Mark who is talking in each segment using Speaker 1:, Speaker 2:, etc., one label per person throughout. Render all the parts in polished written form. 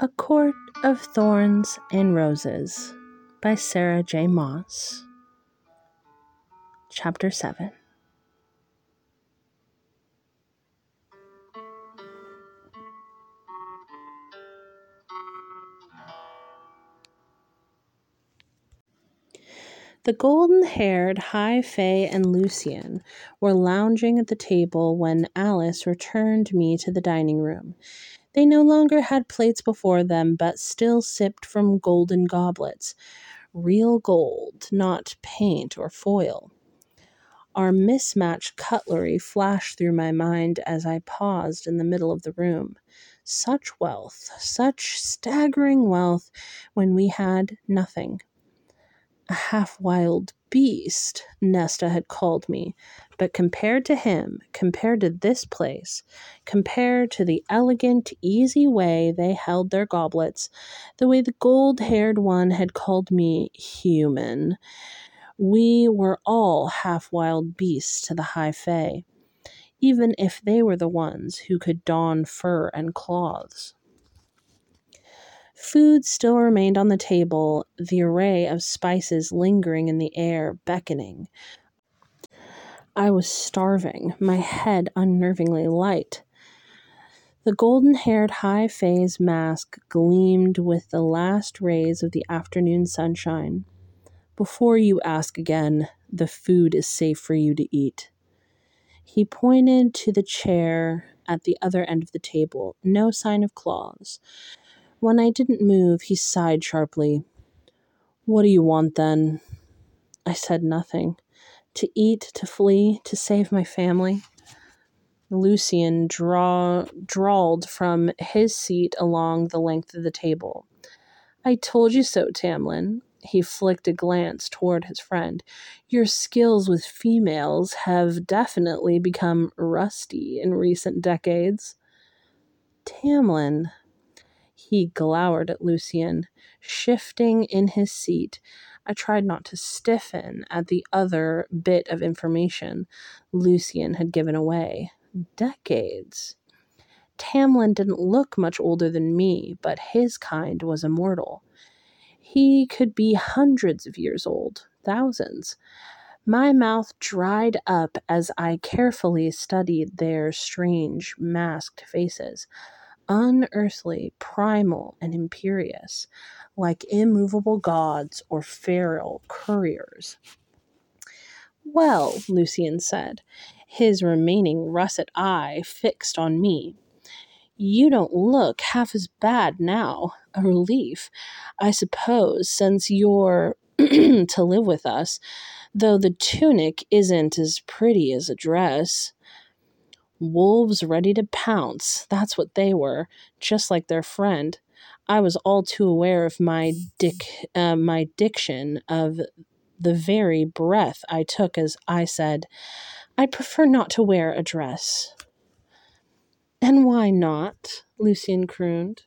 Speaker 1: A Court of Thorns and Roses by Sarah J. Maas. Chapter 7. The golden-haired High Fae and Lucian were lounging at the table when Alice returned me to the dining room. They no longer had plates before them, but still sipped from golden goblets. Real gold, not paint or foil. Our mismatched cutlery flashed through my mind as I paused in the middle of the room. Such wealth, such staggering wealth, when we had nothing. A half-wild beast, Nesta had called me, but compared to him, compared to this place, compared to the elegant, easy way they held their goblets, the way the gold-haired one had called me human, we were all half-wild beasts to the High Fae, even if they were the ones who could don fur and cloths. Food still remained on the table, the array of spices lingering in the air, beckoning. I was starving, my head unnervingly light. The golden-haired High Fae's mask gleamed with the last rays of the afternoon sunshine. Before you ask again, the food is safe for you to eat. He pointed to the chair at the other end of the table, no sign of claws. When I didn't move, he sighed sharply. What do you want, then? I said nothing. To eat, to flee, to save my family. Lucian drawled from his seat along the length of the table. I told you so, Tamlin. He flicked a glance toward his friend. Your skills with females have definitely become rusty in recent decades. Tamlin. He glowered at Lucian, shifting in his seat. I tried not to stiffen at the other bit of information Lucian had given away. Decades. Tamlin didn't look much older than me, but his kind was immortal. He could be hundreds of years old, thousands. My mouth dried up as I carefully studied their strange, masked faces. Unearthly, primal, and imperious, like immovable gods or feral couriers. Well, Lucian said, his remaining russet eye fixed on me. You don't look half as bad now. A relief, I suppose, since you're to live with us, though the tunic isn't as pretty as a dress. Wolves ready to pounce, that's what they were, just like their friend. I was all too aware of my diction of the very breath I took as I said, I prefer not to wear a dress. And why not? Lucian crooned.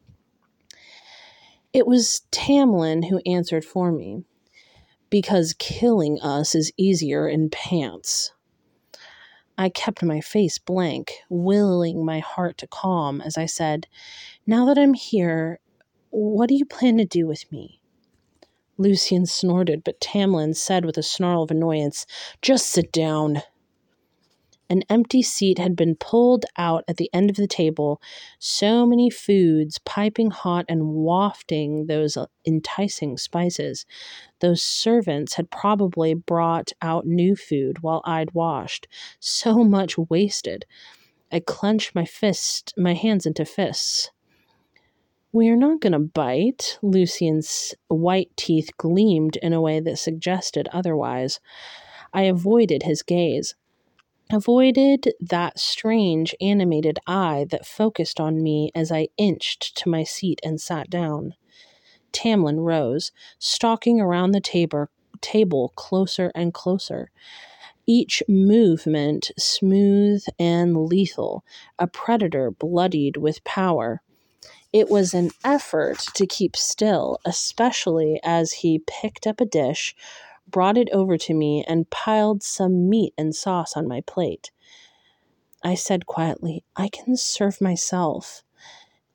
Speaker 1: It was Tamlin who answered for me. Because killing us is easier in pants. I kept my face blank, willing my heart to calm as I said, Now that I'm here, what do you plan to do with me? Lucian snorted, but Tamlin said with a snarl of annoyance, Just sit down. An empty seat had been pulled out at the end of the table, so many foods piping hot and wafting those enticing spices. Those servants had probably brought out new food while I'd washed. So much wasted. I clenched my hands into fists. We're not going to bite. Lucian's white teeth gleamed in a way that suggested otherwise. I avoided his gaze. Avoided that strange animated eye that focused on me as I inched to my seat and sat down. Tamlin rose, stalking around the table closer and closer. Each movement smooth and lethal, a predator bloodied with power. It was an effort to keep still, especially as he picked up a dish, brought it over to me, and piled some meat and sauce on my plate. I said quietly, I can serve myself.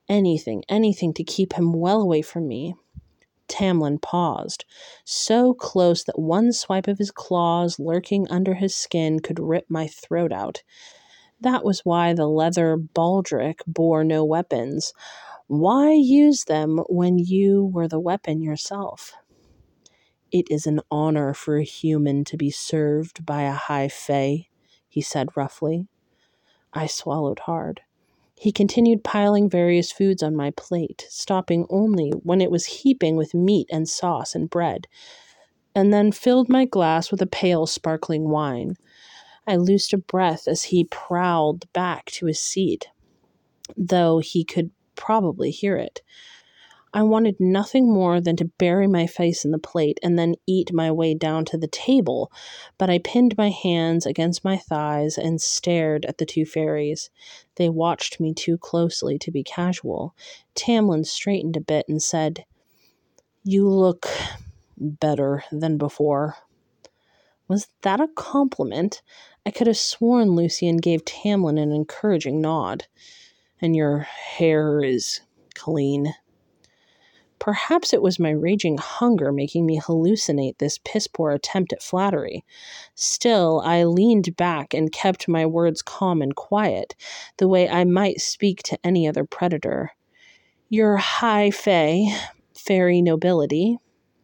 Speaker 1: Anything to keep him well away from me. Tamlin paused, so close that one swipe of his claws lurking under his skin could rip my throat out. That was why the leather baldric bore no weapons. Why use them when you were the weapon yourself? It is an honor for a human to be served by a high fae, he said roughly. I swallowed hard. He continued piling various foods on my plate, stopping only when it was heaping with meat and sauce and bread, and then filled my glass with a pale, sparkling wine. I loosed a breath as he prowled back to his seat, though he could probably hear it. I wanted nothing more than to bury my face in the plate and then eat my way down to the table, but I pinned my hands against my thighs and stared at the two fairies. They watched me too closely to be casual. Tamlin straightened a bit and said, "You look better than before." Was that a compliment? I could have sworn Lucian gave Tamlin an encouraging nod. "And your hair is clean." Perhaps it was my raging hunger making me hallucinate this piss-poor attempt at flattery. Still, I leaned back and kept my words calm and quiet, the way I might speak to any other predator. "Your high fairy nobility."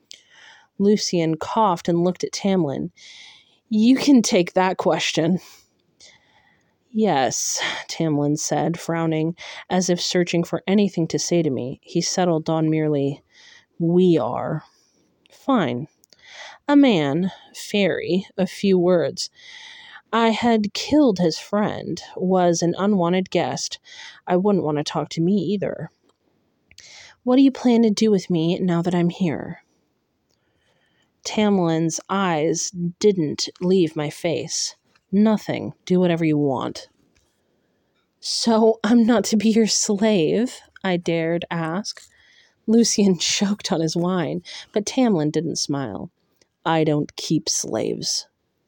Speaker 1: Lucian coughed and looked at Tamlin. "You can take that question." "Yes," Tamlin said, frowning, as if searching for anything to say to me. He settled on merely, "We are." Fine. A man, fairy, a few words. I had killed his friend, was an unwanted guest. I wouldn't want to talk to me either. "What do you plan to do with me now that I'm here?" Tamlin's eyes didn't leave my face. "Nothing. Do whatever you want." "So I'm not to be your slave?" I dared ask. Lucian choked on his wine, but Tamlin didn't smile. "I don't keep slaves."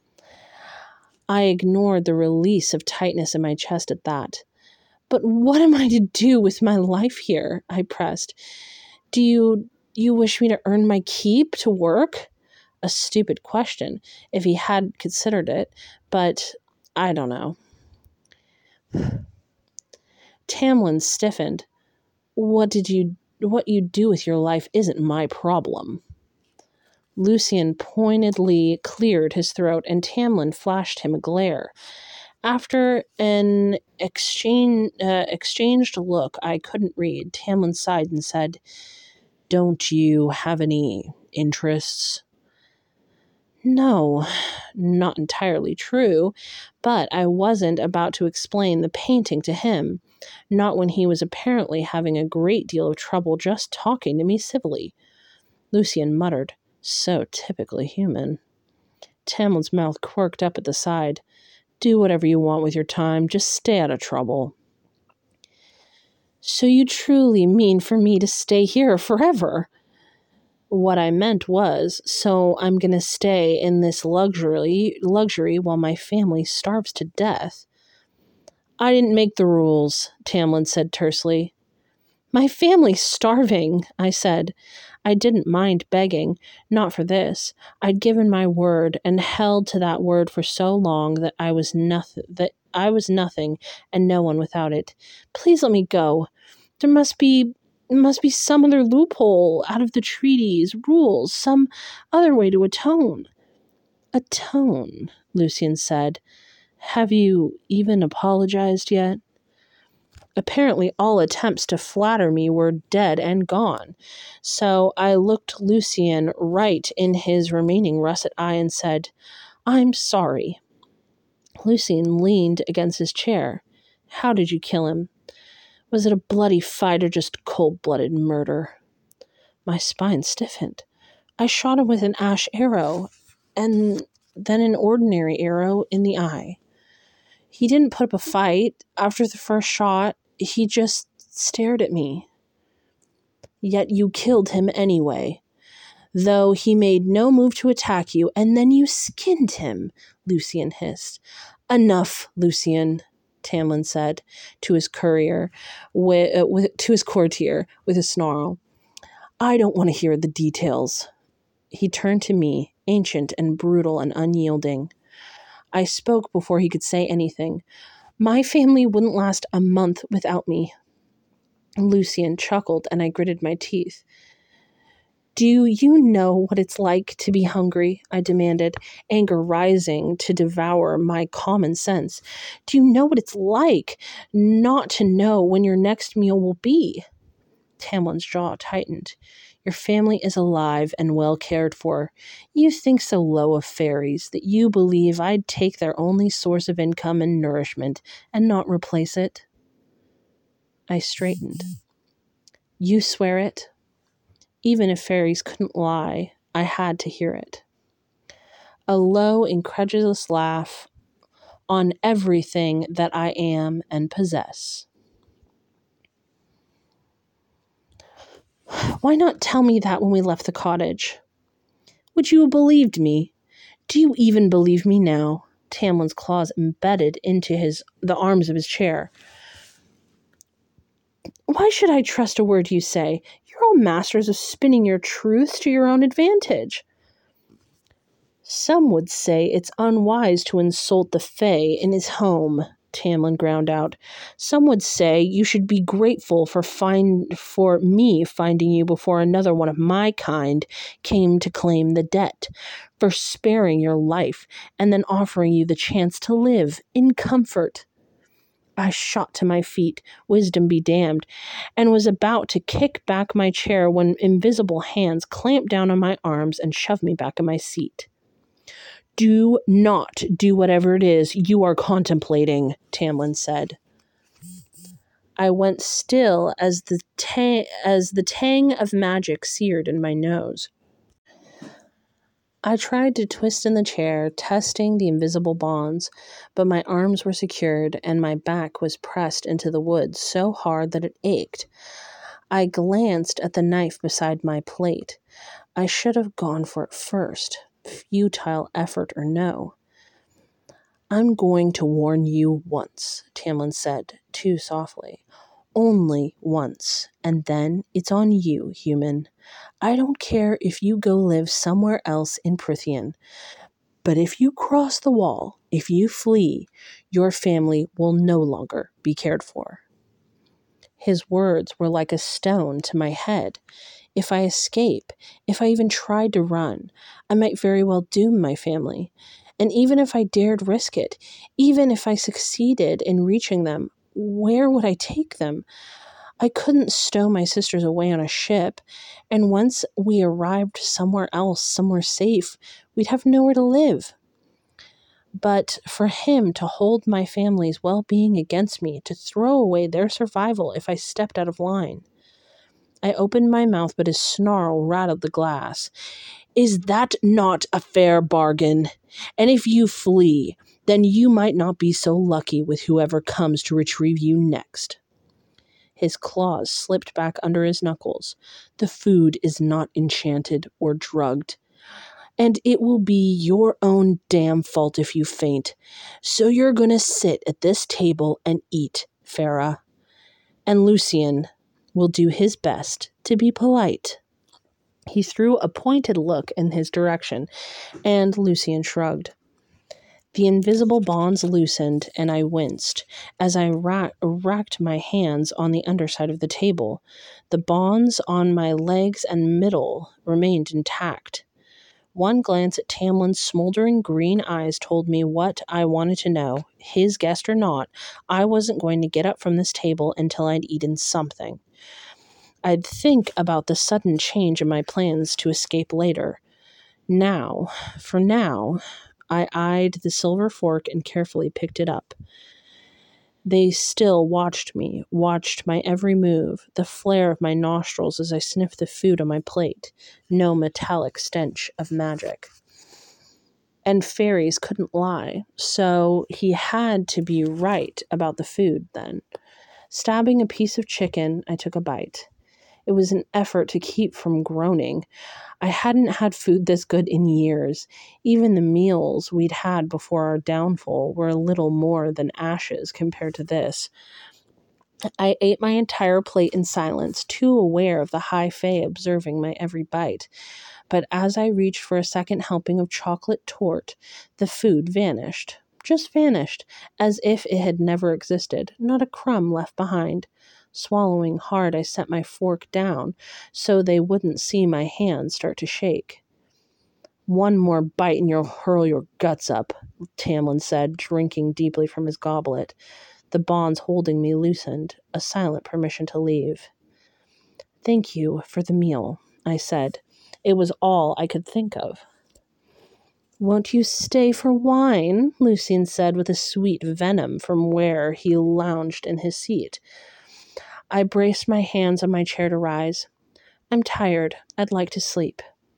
Speaker 1: I ignored the release of tightness in my chest at that. "But what am I to do with my life here?" I pressed. Do you wish me to earn my keep, to work?" A stupid question, if he had considered it, but I don't know. Tamlin stiffened. What you do with your life isn't my problem." Lucian pointedly cleared his throat, and Tamlin flashed him a glare. After an exchanged look I couldn't read, Tamlin sighed and said, "Don't you have any interests?" No, not entirely true, but I wasn't about to explain the painting to him, not when he was apparently having a great deal of trouble just talking to me civilly. Lucian muttered, "So typically human." Tamlin's mouth quirked up at the side. "Do whatever you want with your time, just stay out of trouble." "So you truly mean for me to stay here forever?" What I meant was, so I'm going to stay in this luxury while my family starves to death. "I didn't make the rules," Tamlin said tersely. "My family's starving," I said. I didn't mind begging, not for this. I'd given my word and held to that word for so long that I was nothing and no one without it. "Please let me go. There must be some other loophole out of the treaties, rules, some other way to atone." "Atone," Lucian said. "Have you even apologized yet?" Apparently all attempts to flatter me were dead and gone. So I looked Lucian right in his remaining russet eye and said, "I'm sorry." Lucian leaned against his chair. "How did you kill him? Was it a bloody fight or just cold-blooded murder?" My spine stiffened. "I shot him with an ash arrow, and then an ordinary arrow in the eye. He didn't put up a fight. After the first shot, he just stared at me." "Yet you killed him anyway, though he made no move to attack you, and then you skinned him," Lucian hissed. "Enough, Lucian." Tamlin said to his to his courtier with a snarl. I don't want to hear the details. He turned to me, ancient and brutal and unyielding. I spoke before he could say anything. My family wouldn't last a month without me. Lucien chuckled, and I gritted my teeth. Do you know what it's like to be hungry? I demanded, anger rising to devour my common sense. Do you know what it's like not to know when your next meal will be? Tamlin's jaw tightened. Your family is alive and well cared for. You think so low of fairies that you believe I'd take their only source of income and nourishment and not replace it? I straightened. You swear it? Even if fairies couldn't lie, I had to hear it. A low, incredulous laugh on everything that I am and possess. Why not tell me that when we left the cottage? Would you have believed me? Do you even believe me now? Tamlin's claws embedded into the arms of his chair. Why should I trust a word you say? You're all masters of spinning your truths to your own advantage. Some would say it's unwise to insult the Fae in his home, Tamlin ground out. Some would say you should be grateful for me finding you before another one of my kind came to claim the debt, for sparing your life and then offering you the chance to live in comfort. I shot to my feet, wisdom be damned, and was about to kick back my chair when invisible hands clamped down on my arms and shoved me back in my seat. Do not do whatever it is you are contemplating, Tamlin said. I went still as the tang of magic seared in my nose. I tried to twist in the chair, testing the invisible bonds, but my arms were secured and my back was pressed into the wood so hard that it ached. I glanced at the knife beside my plate. I should have gone for it first, futile effort or no. I'm going to warn you once, Tamlin said, too softly. Only once, and then it's on you, human. I don't care if you go live somewhere else in Prythian, but if you cross the wall, if you flee, your family will no longer be cared for. His words were like a stone to my head. If I escape, if I even tried to run, I might very well doom my family. And even if I dared risk it, even if I succeeded in reaching them, where would I take them? I couldn't stow my sisters away on a ship, and once we arrived somewhere else, somewhere safe, we'd have nowhere to live. But for him to hold my family's well-being against me, to throw away their survival if I stepped out of line. I opened my mouth, but his snarl rattled the glass. Is that not a fair bargain? And if you flee, then you might not be so lucky with whoever comes to retrieve you next. His claws slipped back under his knuckles. The food is not enchanted or drugged. And it will be your own damn fault if you faint. So you're gonna sit at this table and eat, Farah. And Lucien will do his best to be polite. He threw a pointed look in his direction, and Lucien shrugged. The invisible bonds loosened, and I winced as I racked my hands on the underside of the table. The bonds on my legs and middle remained intact. One glance at Tamlin's smoldering green eyes told me what I wanted to know. His guest or not, I wasn't going to get up from this table until I'd eaten something. I'd think about the sudden change in my plans to escape later. For now, I eyed the silver fork and carefully picked it up. They still watched me, watched my every move, the flare of my nostrils as I sniffed the food on my plate. No metallic stench of magic. And fairies couldn't lie, so he had to be right about the food then. Stabbing a piece of chicken, I took a bite. It was an effort to keep from groaning. I hadn't had food this good in years. Even the meals we'd had before our downfall were a little more than ashes compared to this. I ate my entire plate in silence, too aware of the high fae observing my every bite. But as I reached for a second helping of chocolate torte, the food vanished. Just vanished, as if it had never existed, not a crumb left behind. Swallowing hard, I set my fork down so they wouldn't see my hands start to shake. One more bite and you'll hurl your guts up, Tamlin said, drinking deeply from his goblet. The bonds holding me loosened, a silent permission to leave. Thank you for the meal, I said. It was all I could think of. Won't you stay for wine? Lucien said with a sweet venom from where he lounged in his seat. I braced my hands on my chair to rise. I'm tired. I'd like to sleep.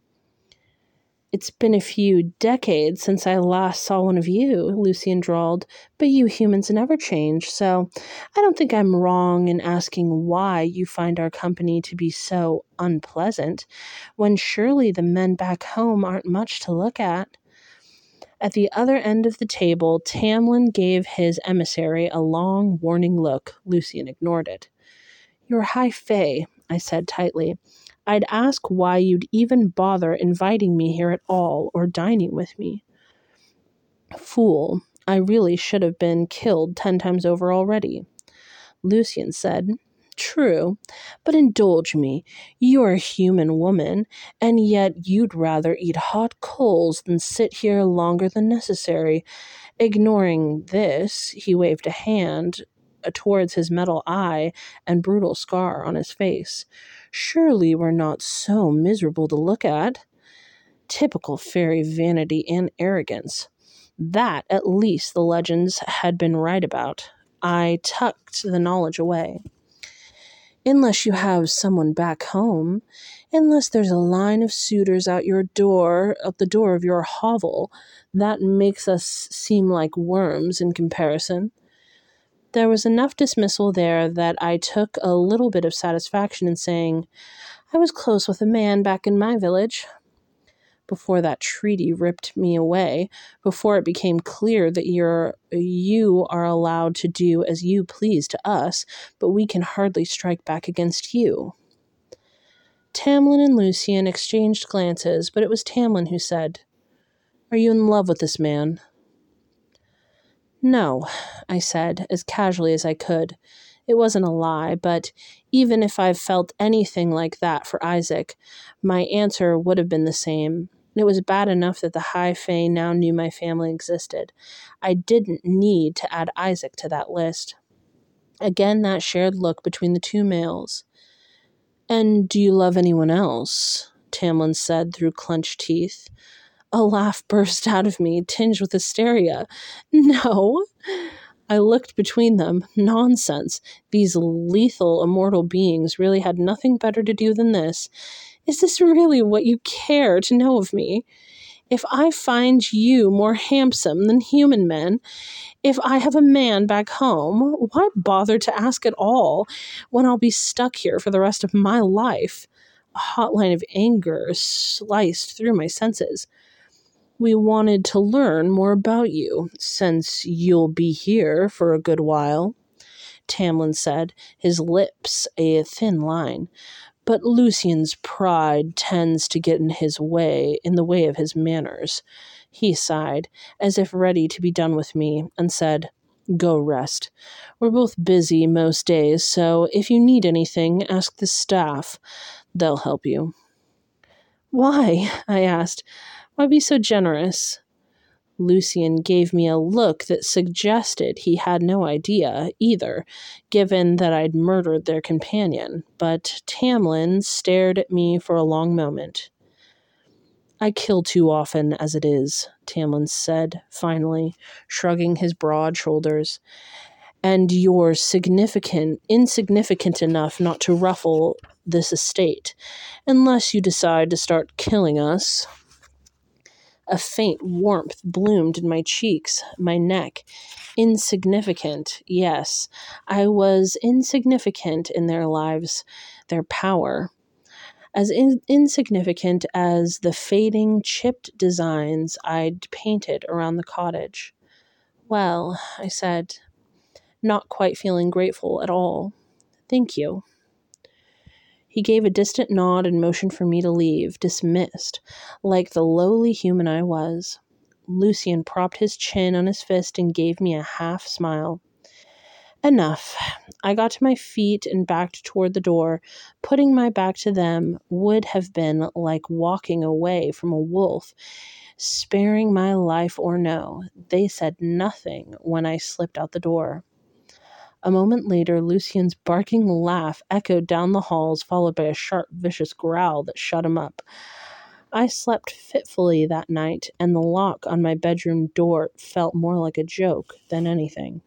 Speaker 1: It's been a few decades since I last saw one of you, Lucien drawled, but you humans never change, so I don't think I'm wrong in asking why you find our company to be so unpleasant, when surely the men back home aren't much to look at. At the other end of the table, Tamlin gave his emissary a long, warning look. Lucien ignored it. You're high fae, I said tightly. I'd ask why you'd even bother inviting me here at all or dining with me. Fool, I really should have been killed 10 times over already. Lucien said, True, but indulge me. You're a human woman, and yet you'd rather eat hot coals than sit here longer than necessary. Ignoring this, he waved a hand towards his metal eye and brutal scar on his face. Surely we're not so miserable to look at. Typical fairy vanity and arrogance. That, at least, the legends had been right about. I tucked the knowledge away. Unless you have someone back home, unless there's a line of suitors out the door of your hovel, that makes us seem like worms in comparison. There was enough dismissal there that I took a little bit of satisfaction in saying, I was close with a man back in my village. Before that treaty ripped me away, before it became clear that you are allowed to do as you please to us, but we can hardly strike back against you. Tamlin and Lucien exchanged glances, but it was Tamlin who said, Are you in love with this man? No, I said, as casually as I could. It wasn't a lie, but even if I felt anything like that for Isaac, my answer would have been the same. It was bad enough that the High Fae now knew my family existed. I didn't need to add Isaac to that list. Again, that shared look between the two males. And do you love anyone else? Tamlin said through clenched teeth. A laugh burst out of me, tinged with hysteria. No. I looked between them. Nonsense. These lethal, immortal beings really had nothing better to do than this. Is this really what you care to know of me? If I find you more handsome than human men, if I have a man back home, why bother to ask at all when I'll be stuck here for the rest of my life? A hot line of anger sliced through my senses. We wanted to learn more about you, since you'll be here for a good while, Tamlin said, his lips a thin line. But Lucien's pride tends to get in the way of his manners. He sighed, as if ready to be done with me, and said, Go rest. We're both busy most days, so if you need anything, ask the staff. They'll help you. Why? I asked. Why be so generous? Lucien gave me a look that suggested he had no idea either, given that I'd murdered their companion, but Tamlin stared at me for a long moment. I kill too often as it is, Tamlin said, finally, shrugging his broad shoulders. And you're insignificant enough not to ruffle this estate, unless you decide to start killing us. A faint warmth bloomed in my cheeks, my neck. Insignificant, yes, I was insignificant in their lives, their power. As insignificant as the fading, chipped designs I'd painted around the cottage. Well, I said, not quite feeling grateful at all. Thank you. He gave a distant nod and motioned for me to leave, dismissed, like the lowly human I was. Lucian propped his chin on his fist and gave me a half smile. Enough. I got to my feet and backed toward the door. Putting my back to them would have been like walking away from a wolf, sparing my life or no. They said nothing when I slipped out the door. A moment later, Lucian's barking laugh echoed down the halls, followed by a sharp, vicious growl that shut him up. I slept fitfully that night, and the lock on my bedroom door felt more like a joke than anything.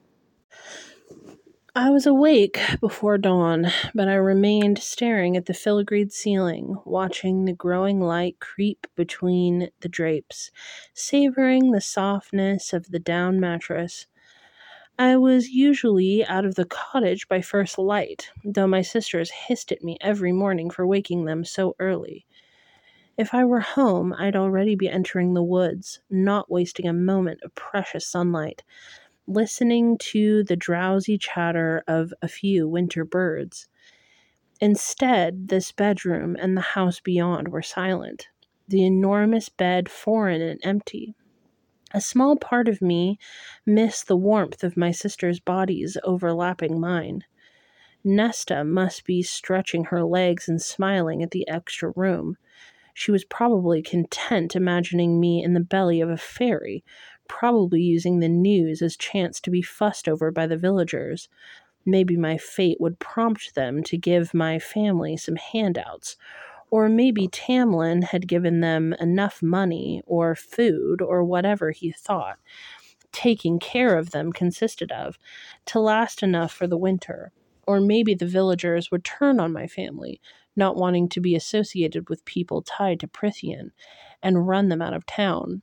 Speaker 1: I was awake before dawn, but I remained staring at the filigreed ceiling, watching the growing light creep between the drapes, savoring the softness of the down mattress. I was usually out of the cottage by first light, though my sisters hissed at me every morning for waking them so early. If I were home, I'd already be entering the woods, not wasting a moment of precious sunlight, listening to the drowsy chatter of a few winter birds. Instead, this bedroom and the house beyond were silent, the enormous bed foreign and empty. A small part of me missed the warmth of my sisters' bodies overlapping mine. Nesta must be stretching her legs and smiling at the extra room. She was probably content imagining me in the belly of a fairy, probably using the news as chance to be fussed over by the villagers. Maybe my fate would prompt them to give my family some handouts, or maybe Tamlin had given them enough money or food or whatever he thought taking care of them consisted of to last enough for the winter. Or maybe the villagers would turn on my family, not wanting to be associated with people tied to Prithian, and run them out of town.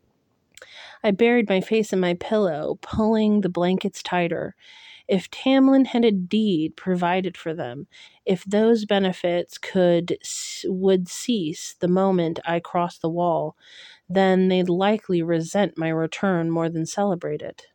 Speaker 1: I buried my face in my pillow, pulling the blankets tighter. If Tamlin had indeed provided for them, if those benefits would cease the moment I crossed the wall, then they'd likely resent my return more than celebrate it.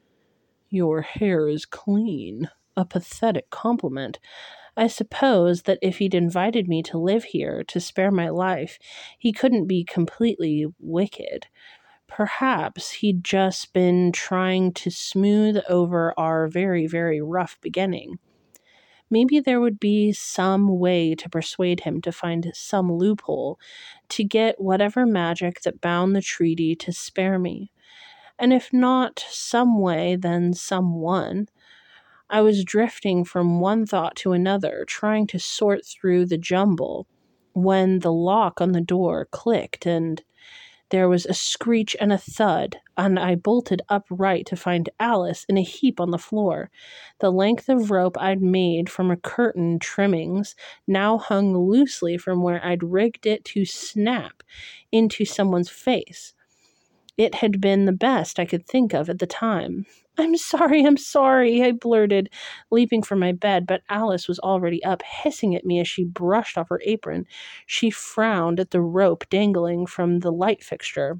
Speaker 1: Your hair is clean. A pathetic compliment. I suppose that if he'd invited me to live here to spare my life, he couldn't be completely wicked. Perhaps he'd just been trying to smooth over our very, very rough beginning. Maybe there would be some way to persuade him to find some loophole to get whatever magic that bound the treaty to spare me. And if not some way, then someone. I was drifting from one thought to another, trying to sort through the jumble, when the lock on the door clicked and there was a screech and a thud, and I bolted upright to find Alice in a heap on the floor. The length of rope I'd made from a curtain trimmings now hung loosely from where I'd rigged it to snap into someone's face. It had been the best I could think of at the time. I'm sorry, I blurted, leaping from my bed, but Alice was already up, hissing at me as she brushed off her apron. She frowned at the rope dangling from the light fixture.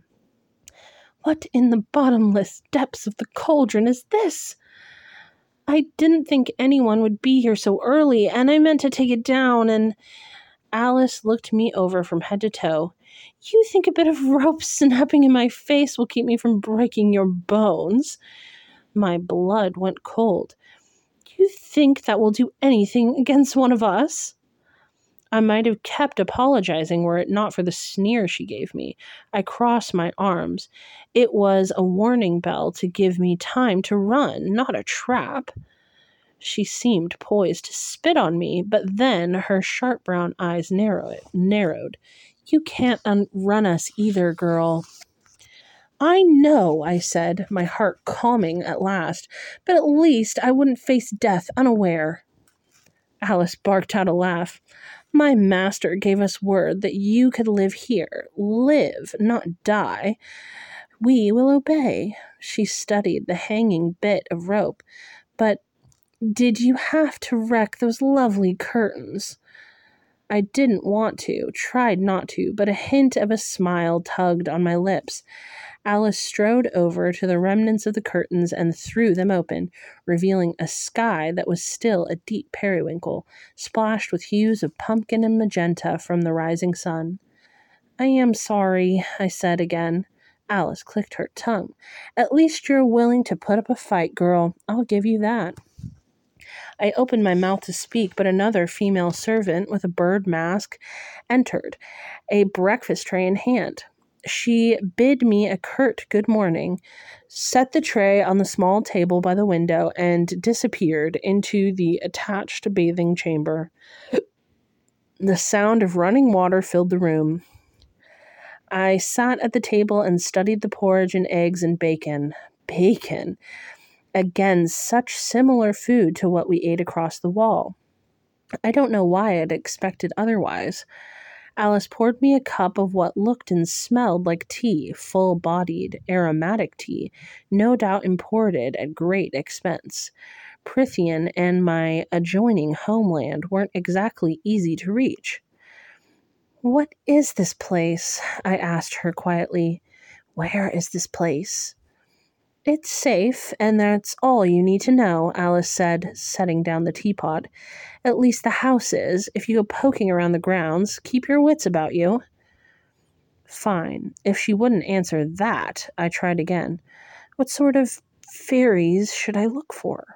Speaker 1: What in the bottomless depths of the cauldron is this? I didn't think anyone would be here so early, and I meant to take it down, and Alice looked me over from head to toe. You think a bit of rope snapping in my face will keep me from breaking your bones? My blood went cold. You think that will do anything against one of us? I might have kept apologizing were it not for the sneer she gave me. I crossed my arms. It was a warning bell to give me time to run, not a trap. She seemed poised to spit on me, but then her sharp brown eyes narrowed. You can't run us either, girl. I know, I said, my heart calming at last, but at least I wouldn't face death unaware. Alice barked out a laugh. My master gave us word that you could live here. Live, not die. We will obey. She studied the hanging bit of rope. But did you have to wreck those lovely curtains? I didn't want to, tried not to, but a hint of a smile tugged on my lips. Alice strode over to the remnants of the curtains and threw them open, revealing a sky that was still a deep periwinkle, splashed with hues of pumpkin and magenta from the rising sun. I am sorry, I said again. Alice clicked her tongue. At least you're willing to put up a fight, girl. I'll give you that. I opened my mouth to speak, but another female servant with a bird mask entered, a breakfast tray in hand. She bid me a curt good morning, set the tray on the small table by the window, and disappeared into the attached bathing chamber. The sound of running water filled the room. I sat at the table and studied the porridge and eggs and bacon. Bacon! Again, such similar food to what we ate across the wall. I don't know why I'd expected otherwise. Alice poured me a cup of what looked and smelled like tea, full-bodied, aromatic tea, no doubt imported at great expense. Prythian and my adjoining homeland weren't exactly easy to reach. What is this place? I asked her quietly. Where is this place? It's safe, and that's all you need to know, Alice said, setting down the teapot. At least the house is. If you go poking around the grounds, keep your wits about you. Fine. If she wouldn't answer that, I tried again. What sort of fairies should I look for?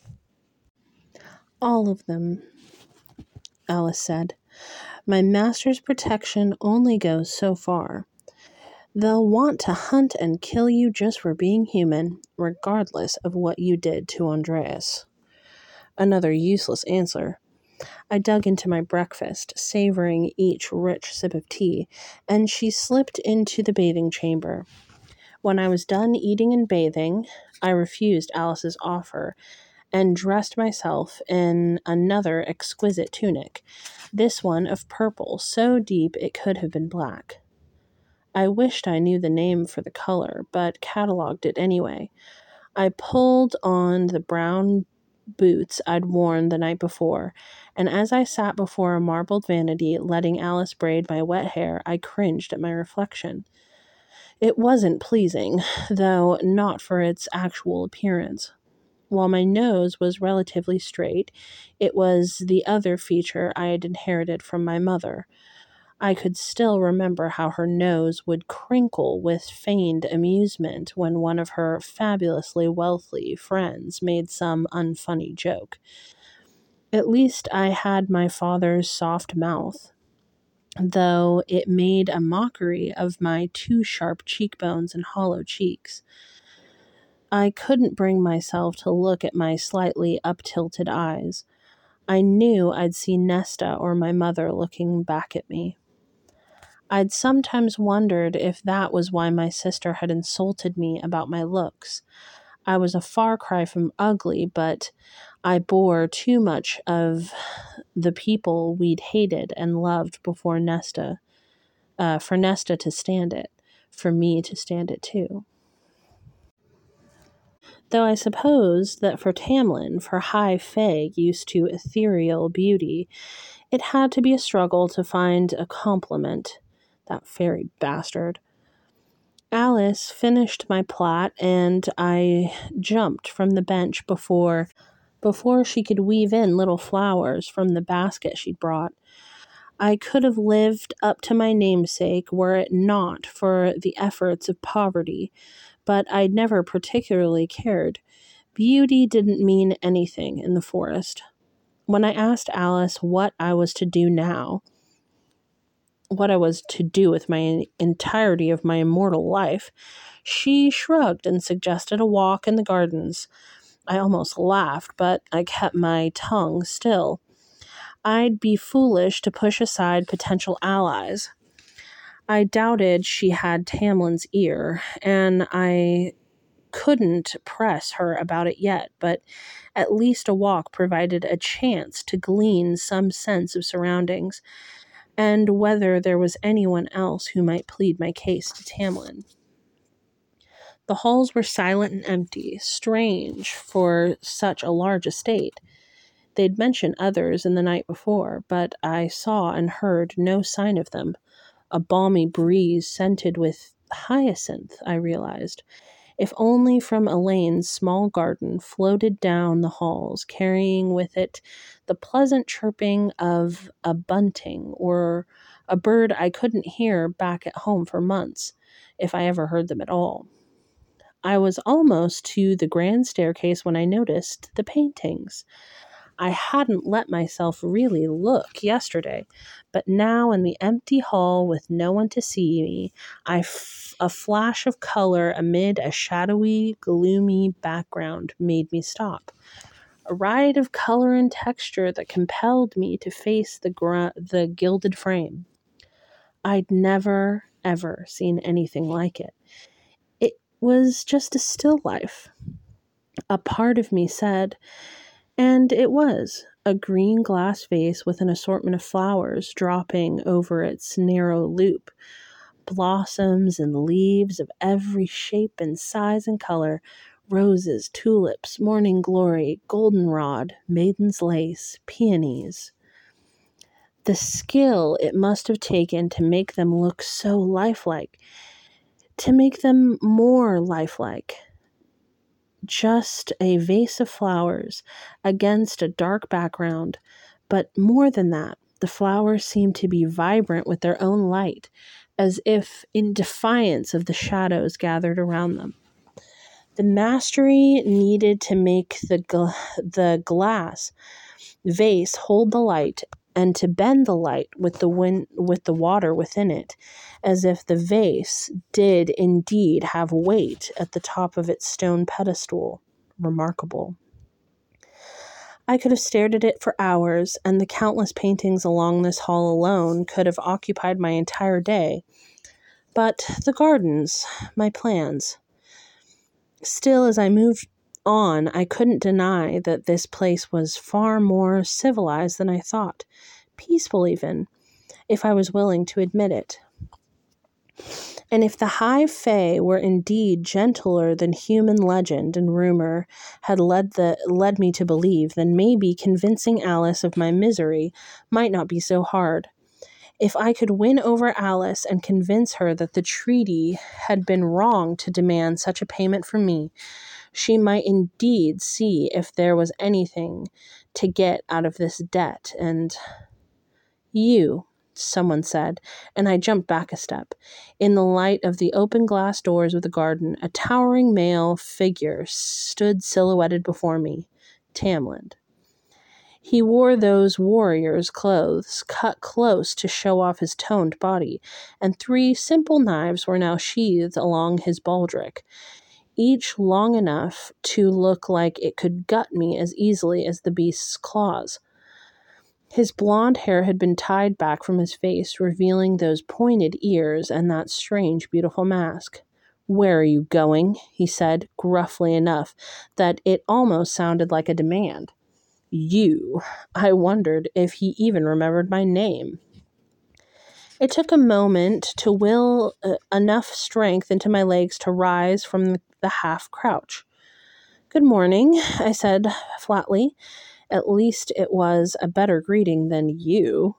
Speaker 1: All of them, Alice said. My master's protection only goes so far. They'll want to hunt and kill you just for being human, regardless of what you did to Andreas. Another useless answer. I dug into my breakfast, savoring each rich sip of tea, and she slipped into the bathing chamber. When I was done eating and bathing, I refused Alice's offer and dressed myself in another exquisite tunic, this one of purple, so deep it could have been black. I wished I knew the name for the color, but cataloged it anyway. I pulled on the brown boots I'd worn the night before, and as I sat before a marbled vanity letting Alice braid my wet hair, I cringed at my reflection. It wasn't pleasing, though not for its actual appearance. While my nose was relatively straight, it was the other feature I had inherited from my mother. I could still remember how her nose would crinkle with feigned amusement when one of her fabulously wealthy friends made some unfunny joke. At least I had my father's soft mouth, though it made a mockery of my too sharp cheekbones and hollow cheeks. I couldn't bring myself to look at my slightly up-tilted eyes. I knew I'd see Nesta or my mother looking back at me. I'd sometimes wondered if that was why my sister had insulted me about my looks. I was a far cry from ugly, but I bore too much of the people we'd hated and loved before Nesta, for Nesta to stand it, for me to stand it too. Though I suppose that for Tamlin, for high fae used to ethereal beauty, it had to be a struggle to find a compliment. That fairy bastard. Alice finished my plait, and I jumped from the bench before she could weave in little flowers from the basket she'd brought. I could have lived up to my namesake were it not for the efforts of poverty, but I'd never particularly cared. Beauty didn't mean anything in the forest. When I asked Alice what I was to do now, what I was to do with my entirety of my immortal life, she shrugged and suggested a walk in the gardens. I almost laughed, but I kept my tongue still. I'd be foolish to push aside potential allies. I doubted she had Tamlin's ear, and I couldn't press her about it yet, but at least a walk provided a chance to glean some sense of surroundings and whether there was anyone else who might plead my case to Tamlin. The halls were silent and empty, strange for such a large estate. They'd mentioned others in the night before, but I saw and heard no sign of them. A balmy breeze scented with hyacinth, I realized, if only from Elaine's small garden, floated down the halls, carrying with it the pleasant chirping of a bunting or a bird I couldn't hear back at home for months, if I ever heard them at all. I was almost to the grand staircase when I noticed the paintings. I hadn't let myself really look yesterday, but now in the empty hall with no one to see me, a flash of color amid a shadowy, gloomy background made me stop. A riot of color and texture that compelled me to face the gilded frame. I'd never, ever seen anything like it. It was just a still life. A part of me said, and it was a green glass vase with an assortment of flowers dropping over its narrow loop. Blossoms and leaves of every shape and size and color. Roses, tulips, morning glory, goldenrod, maiden's lace, peonies. The skill it must have taken to make them look so lifelike, to make them more lifelike. Just a vase of flowers against a dark background, but more than that, the flowers seemed to be vibrant with their own light, as if in defiance of the shadows gathered around them. The mastery needed to make the glass vase hold the light and to bend the light with the water within it, as if the vase did indeed have weight at the top of its stone pedestal. Remarkable. I could have stared at it for hours, and the countless paintings along this hall alone could have occupied my entire day. But the gardens, my plans. Still, as I moved on, I couldn't deny that this place was far more civilized than I thought. Peaceful even, if I was willing to admit it. And if the high fae were indeed gentler than human legend and rumor had led me to believe, then maybe convincing Alice of my misery might not be so hard. If I could win over Alice and convince her that the treaty had been wrong to demand such a payment from me, she might indeed see if there was anything to get out of this debt. And you, someone said, and I jumped back a step. In the light of the open glass doors of the garden, a towering male figure stood silhouetted before me. Tamlin. He wore those warrior's clothes, cut close to show off his toned body, and 3 simple knives were now sheathed along his baldric, each long enough to look like it could gut me as easily as the beast's claws. His blonde hair had been tied back from his face, revealing those pointed ears and that strange, beautiful mask. "Where are you going?" he said, gruffly enough that it almost sounded like a demand. You. I wondered if he even remembered my name. It took a moment to will enough strength into my legs to rise from the half crouch. "Good morning," I said flatly. At least it was a better greeting than you.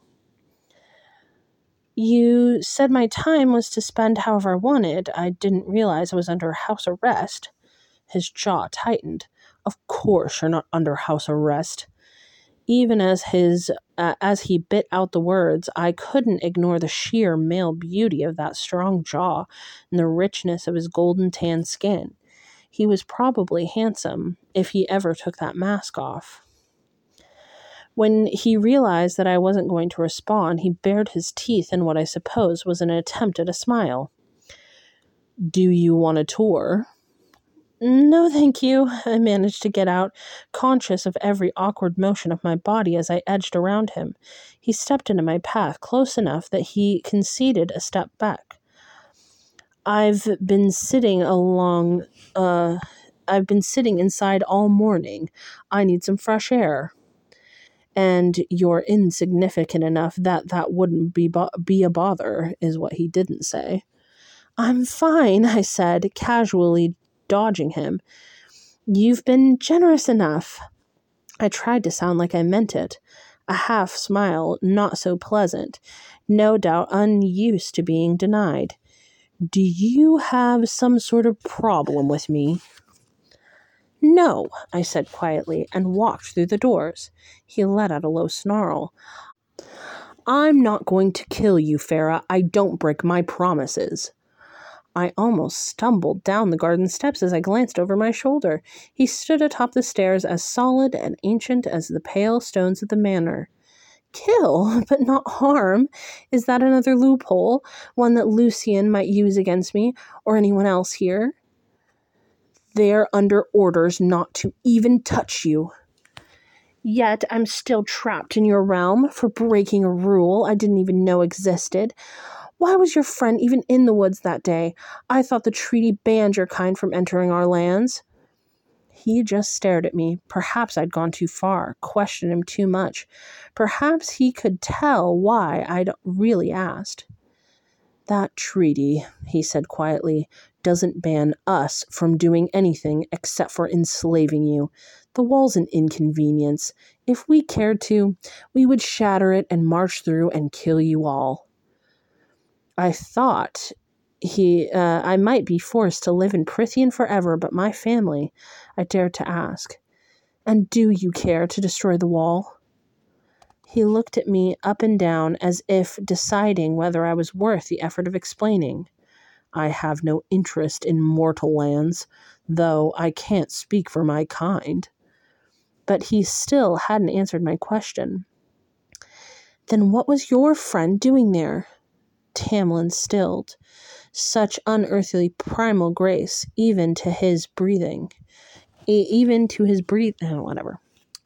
Speaker 1: "You said my time was to spend however I wanted. I didn't realize I was under house arrest." His jaw tightened. "Of course you're not under house arrest." Even as he bit out the words, I couldn't ignore the sheer male beauty of that strong jaw and the richness of his golden tan skin. He was probably handsome if he ever took that mask off. When he realized that I wasn't going to respond, he bared his teeth in what I suppose was an attempt at a smile. "Do you want a tour?" "No, thank you," I managed to get out, conscious of every awkward motion of my body as I edged around him. He stepped into my path close enough that he conceded a step back. I've been sitting along, I've been sitting inside all morning. I need some fresh air. And you're insignificant enough that that wouldn't be a bother, is what he didn't say. I'm fine, I said, casually dodging him. You've been generous enough. I tried to sound like I meant it. A half smile, not so pleasant, no doubt unused to being denied. Do you have some sort of problem with me? No, I said quietly and walked through the doors. He let out a low snarl. I'm not going to kill you, Farah. I don't break my promises. I almost stumbled down the garden steps as I glanced over my shoulder. He stood atop the stairs as solid and ancient as the pale stones of the manor. Kill, but not harm. Is that another loophole? One that Lucian might use against me, or anyone else here? They're under orders not to even touch you. Yet I'm still trapped in your realm for breaking a rule I didn't even know existed. Why was your friend even in the woods that day? I thought the treaty banned your kind from entering our lands. He just stared at me. Perhaps I'd gone too far, questioned him too much. Perhaps he could tell why I'd really asked. That treaty, he said quietly, doesn't ban us from doing anything except for enslaving you. The wall's an inconvenience. If we cared to, we would shatter it and march through and kill you all. I thought I might be forced to live in Prythian forever, but my family, I dared to ask. And do you care to destroy the wall? He looked at me up and down as if deciding whether I was worth the effort of explaining. I have no interest in mortal lands, though I can't speak for my kind. But he still hadn't answered my question. Then what was your friend doing there? Tamlin stilled. Such unearthly primal grace, even to his breathing. Whatever.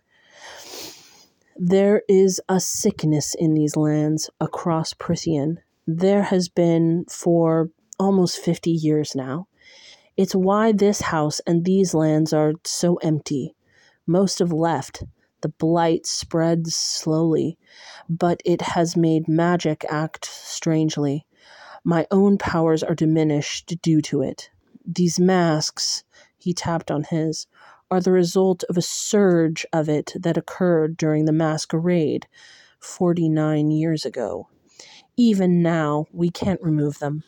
Speaker 1: There is a sickness in these lands across Prythian. There has been for almost 50 years now. It's why this house and these lands are so empty. Most have left. The blight spreads slowly, but it has made magic act strangely. My own powers are diminished due to it. These masks, he tapped on his, are the result of a surge of it that occurred during the masquerade 49 years ago. Even now, we can't remove them.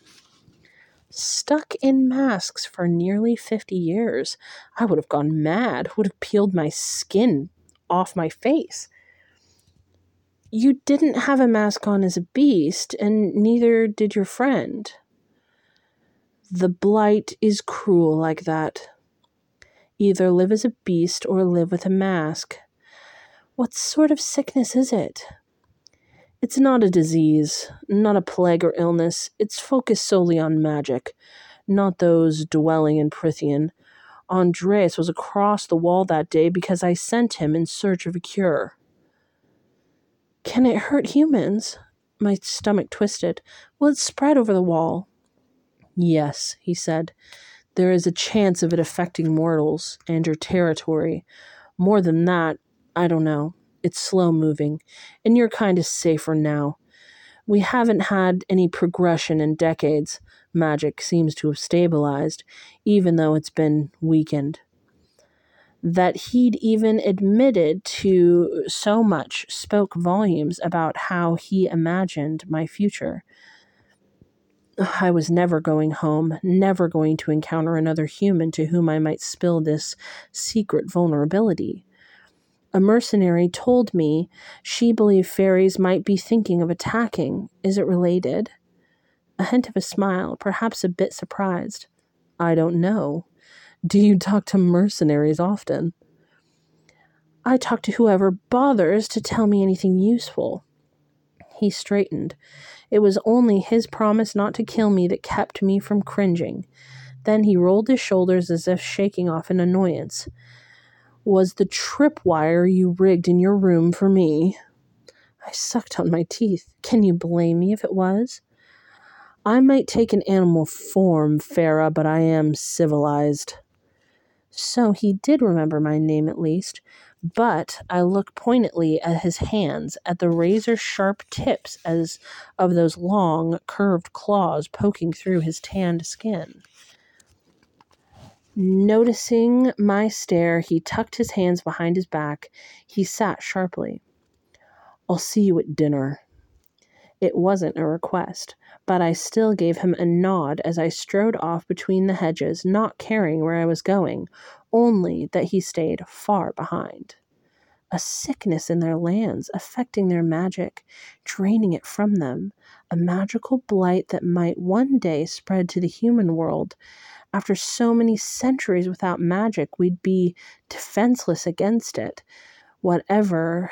Speaker 1: Stuck in masks for nearly 50 years, I would have gone mad, would have peeled my skin off my face. You didn't have a mask on as a beast, and neither did your friend. The blight is cruel like that. Either live as a beast or live with a mask. What sort of sickness is it? It's not a disease, not a plague or illness. It's focused solely on magic, not those dwelling in Prythian. Andreas was across the wall that day because I sent him in search of a cure. Can it hurt humans? My stomach twisted. Will it spread over the wall? Yes, he said. There is a chance of it affecting mortals and your territory. More than that, I don't know. It's slow moving, and your kind is safer now. We haven't had any progression in decades. Magic seems to have stabilized, even though it's been weakened. That he'd even admitted to so much spoke volumes about how he imagined my future. I was never going home, never going to encounter another human to whom I might spill this secret vulnerability. A mercenary told me she believed fairies might be thinking of attacking. Is it related? A hint of a smile, perhaps a bit surprised. I don't know. Do you talk to mercenaries often? I talk to whoever bothers to tell me anything useful. He straightened. It was only his promise not to kill me that kept me from cringing. Then he rolled his shoulders as if shaking off an annoyance. Was the tripwire you rigged in your room for me? I sucked on my teeth. Can you blame me if it was? I might take an animal form, Farah, but I am civilized. So he did remember my name at least, but I looked pointedly at his hands, at the razor-sharp tips as of those long, curved claws poking through his tanned skin. Noticing my stare, he tucked his hands behind his back. He sat sharply. I'll see you at dinner. It wasn't a request, but I still gave him a nod as I strode off between the hedges, not caring where I was going, only that he stayed far behind. A sickness in their lands, affecting their magic, draining it from them, a magical blight that might one day spread to the human world. After so many centuries without magic, we'd be defenseless against it, whatever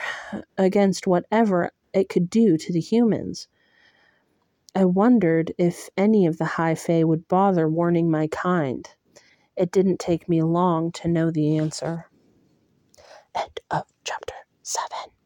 Speaker 1: it could do to the humans. I wondered if any of the High Fae would bother warning my kind. It didn't take me long to know the answer. End of chapter 7.